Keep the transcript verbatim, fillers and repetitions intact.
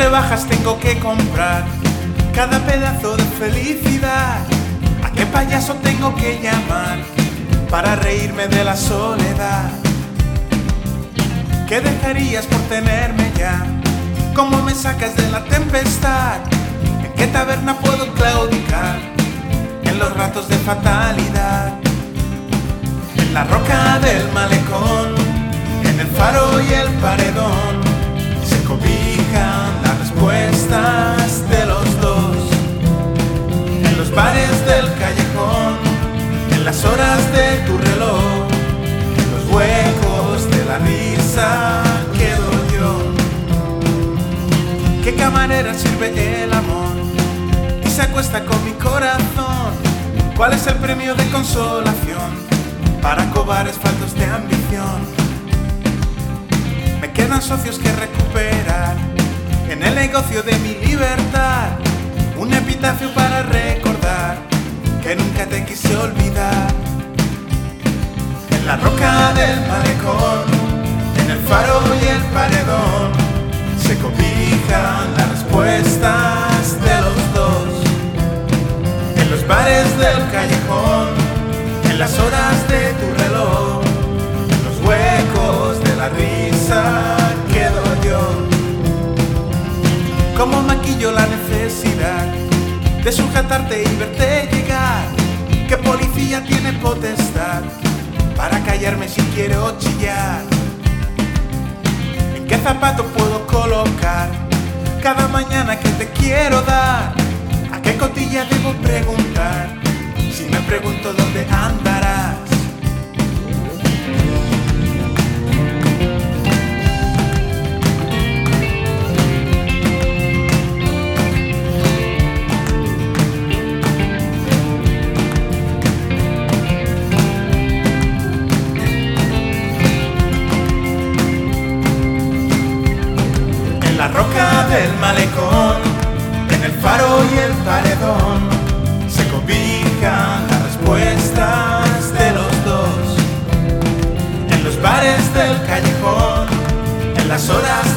rebajas tengo que comprar cada pedazo de felicidad? ¿A qué payaso tengo que llamar para reírme de la soledad? ¿Qué dejarías por tenerme ya? ¿Cómo me sacas de la tempestad? ¿En qué taberna puedo claudicar en los ratos de fatalidad? En la roca del malecón, en el faro y el paredón, se cobijan las respuestas de los dos. En los bares del callejón, en las horas de tu reloj, en los huecos de la risa quedo yo. ¿Qué camarera sirve el amor y se acuesta con mi corazón? ¿Cuál es el premio de consolación para cobardes faltos de ambición? Me quedan socios que recuperar en el negocio de mi libertad, un epitafio para recordar que nunca te quise olvidar. En la roca del malecón, en el faro y el paredón, se cobijan las respuestas de los dos. En los bares del callejón, en las horas de tu reloj, en los huecos de la risa quedo yo. Como maquillo la necesidad de sujetarte y verte llegar. ¿Qué policía tiene potestad para callarme si quiero chillar? ¿En qué zapato puedo colocar cada mañana que te quiero dar? ¿A qué cotilla debo preguntar si me pregunto dónde andarás? En la roca del malecón, en el faro y el paredón, se cobijan las respuestas de los dos. En los bares del callejón, en las horas